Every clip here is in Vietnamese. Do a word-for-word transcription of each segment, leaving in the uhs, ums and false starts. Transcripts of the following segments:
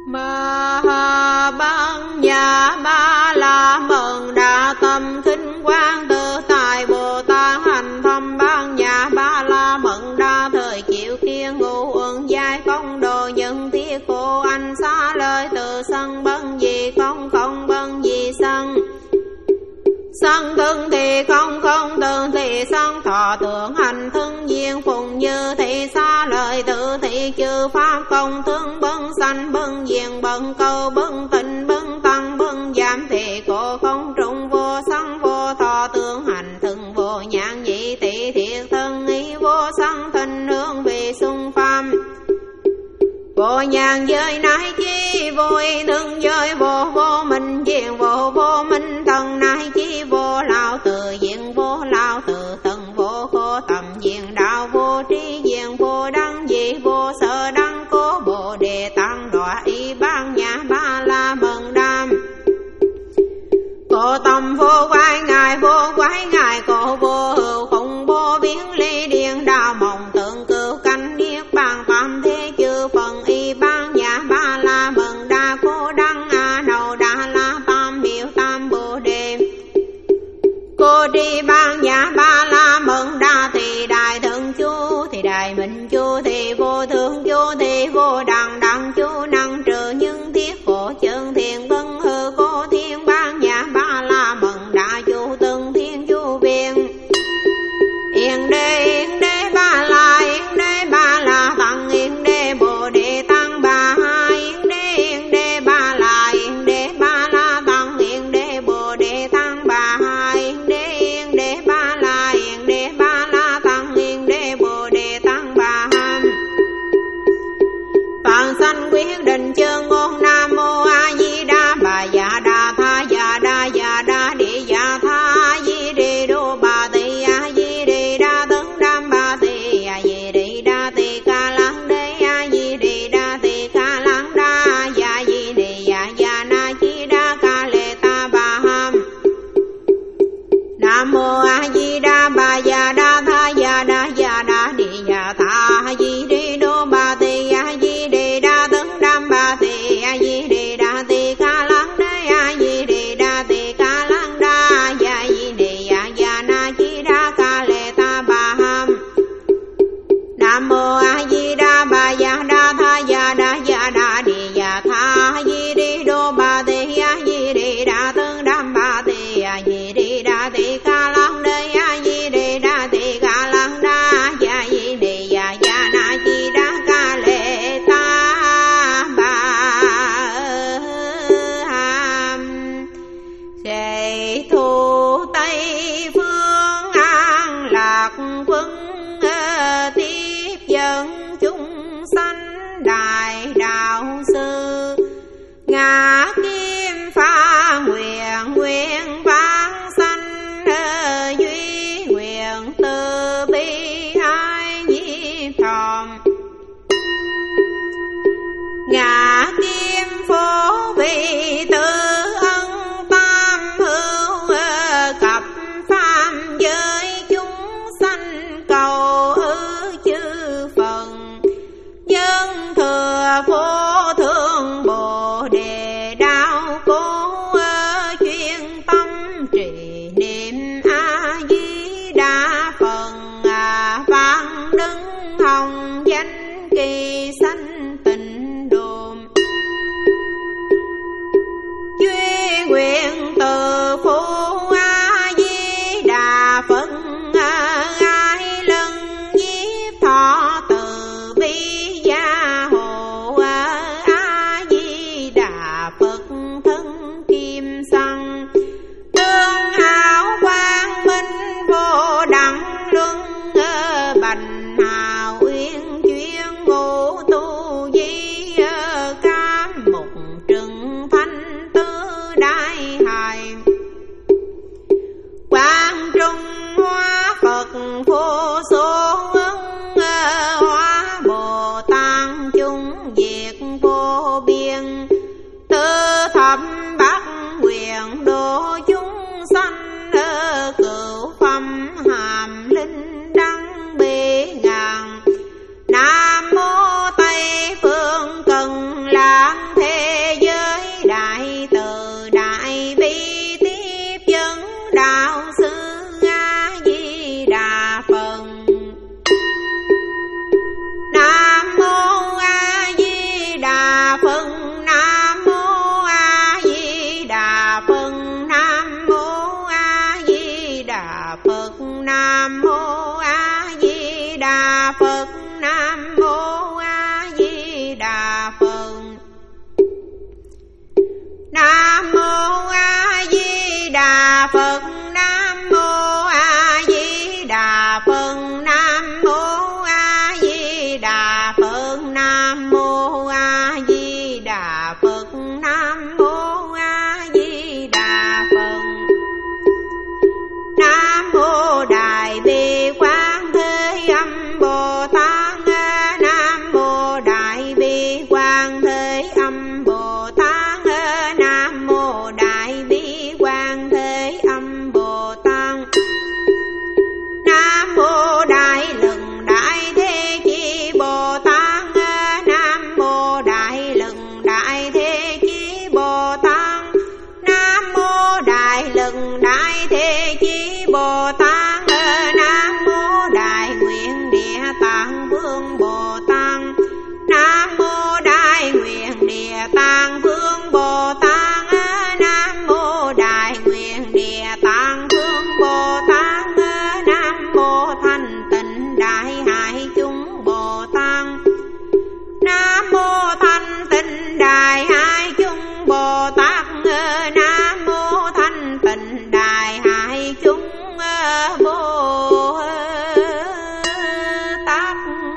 Ma ha ban nhà ba la mừng đa tâm khinh quang tự tại Bồ Tát hành thâm ban nhà ba la mừng đa thời chịu kiên ngũ uẩn giai công đồ nhân thiết khổ anh xa lời từ sân bân gì không không bân gì sân sân thân thì không không tương thì sân thọ tưởng hành thân duyên phùng như thị xa lời tự thị chư pháp công thương bân sanh bân diền bân câu bân tịnh bân tăng bân giảm thì cổ không trung vô sân vô thọ tưởng hành thân vô nhãn nhị thị thiệt thân ý vô sân thanh hương vì xung pháp vô nhàn giới nái chi vô ý thương giới vô vô minh diện vô vô minh thần nái chi vô lao tự diện vô lao tự tận vô khổ tầm diện đạo vô trí diện vô đăng dị vô sở đăng cố bồ đề tăng đọa y ban nhà ba la mừng đam cổ tâm vô quái ngài vô quái ngài cổ vô hữu không vô biến ly điện đạo mộng tượng cửu canh niết bàn tam thế chư phần y ban nhà ba la mừng đa cố đăng a nâu đa la tam biểu tam bồ đề cô đi ban nhà ba la mừng đa thì đại thượng chu thì đại minh chu thì vô thượng chu thì vô đẳng đẳng chu năng trừ những thiết khổ chân thiền vân hư cố thiên ban nhà ba la mừng đa chu từng thiên chu viên yên đế yên đế ba la yên đế ba la tăng yên đế bồ đề tăng ba yên đế yên đế ba la yên đế ba la tăng yên đế bồ đề tăng ba yên đế yên đế ba la yên đế ba la tăng yên đế bồ đề tăng ba phạn sanh quyết định chương ngôn nam mô a di đà bà dạ đà tha dạ đà dạ đà địa dạ tha a di đi đô bà tỳ a di đi đa tấn đam bà tỳ a di đi đa tỳ ca lăng đế a di đi đa tỳ ca lăng đa dạ di đi dạ dạ na chi đa ca lệ ta bà ham nam mô a di đà bà dạ đà tha dạ đà dạ đà địa dạ tha a di đi đô bà tỳ a di đi đa tấn đam bà tỳ a di đi đa tỳ ca lăng đế a di đi đa tỳ ca lăng đa dạ di đi dạ dạ na chi đa ca lệ ta bà ham nam mô a di đà bà dạ đà tha dạ đà dạ đà địa dạ tha a di đi đô bà tỳ a di đi đa tấn đam bà tỳ a di đi đa tỳ ca lăng đế a di đi đa tỳ ca lăng đa dạ di đi dạ dạ na chi đa ca lệ ta bà ham Sệ thu Tây phương an lạc quân tiếp dẫn chúng sanh đại đạo sư ngã kim pha nguyện nguyện vãng sanh duy nguyện từ bi ai nhiếp thòm ngã kim phổ vị tự ân tam hữu cập phàm giới chúng sanh cầu ư chư phần nhân thừa phổ thương bồ đề đạo cố chuyên tâm trì niệm a di đà phần vạn đứng hồng danh kỳ sanh tịnh đồn duy nguyện từ phú a di đà phật ai lân nhiếp thọ từ bi gia hộ tịnh đài hai chúng Bồ Tát. Nam mô thanh tịnh đài hai chúng Bồ Tát.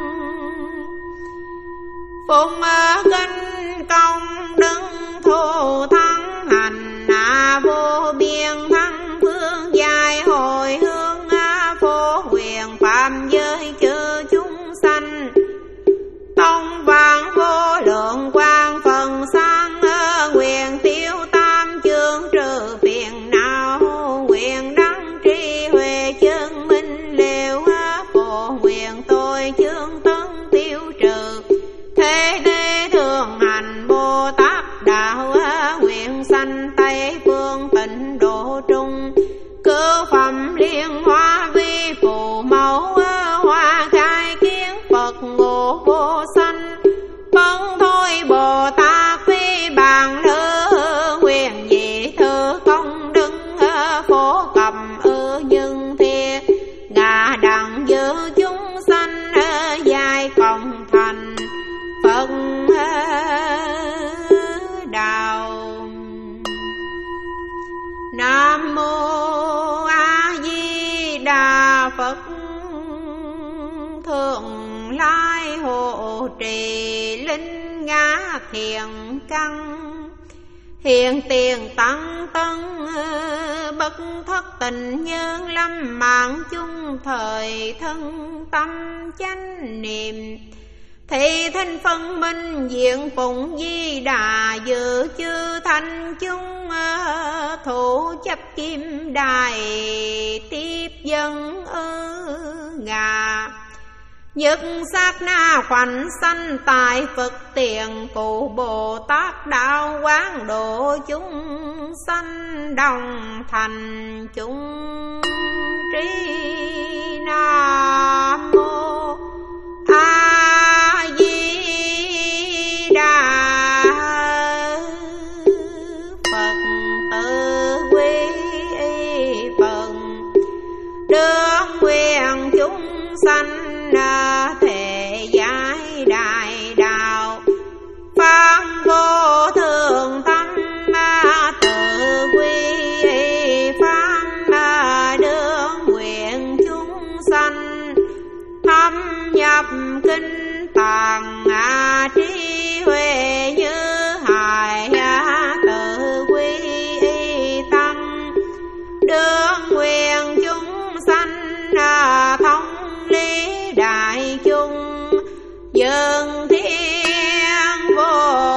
Phụng kinh công đức thù thắng hành vô biên thắng phương dài hồi hướng phổ huyền phạm giới chư chúng sanh. Tông vàng vô lượng quang phần sang nguyện tiêu tam chương trừ phiền não. Nguyện đăng tri huệ chân minh liều phổ nguyện tôi chương tấn tiêu trừ. Thế thế thường hành Bồ Tát đạo nguyện sanh Tây phương tịnh độ trung. Cứu phẩm liên hoa vi phù mẫu hoa khai kiến Phật ngộ vô sanh. Vâng thôi Bồ Tát phi bàn lư nguyện dị thư công đức phổ cầm ư nhưng thiệt. Ngà đặng giữ chúng sanh dài cộng thành Phật đạo. Nam mô A Di Đà Phật. Thượng lai hộ trì linh ngã thiền căn. Hiện tiền tăng tân bất thất tình nhân lâm mạng chung thời thân tâm chánh niệm. Thị thanh phân minh diện phụng Di Đà dự chư thanh chúng thủ chấp kim đài tiếp dân ư ngà. Nhất sát na khoảnh sanh tại Phật tiền cụ Bồ Tát đạo quán độ chúng sanh đồng thành chúng trí. Nam mô A Di Đà Phật. Tự quy Phật đương nguyện chúng sanh thể giải đại đạo. Pháp vô thường tâm tự quy pháp đương nguyện chúng sanh. Thâm nhập kinh tạng trí huệ như hải tự quy tâm. Đương nguyện chúng sanh thông lý đại chúng. Dương thiên vô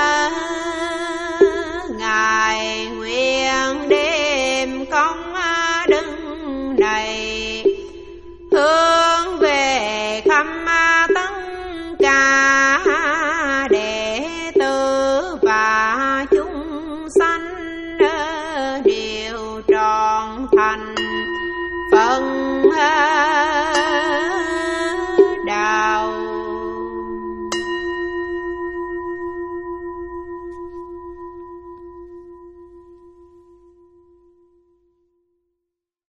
ngài nguyện đêm công đức này. Hướng về khắp tất cả đệ tử và chúng sanh đều trọn thành Phật.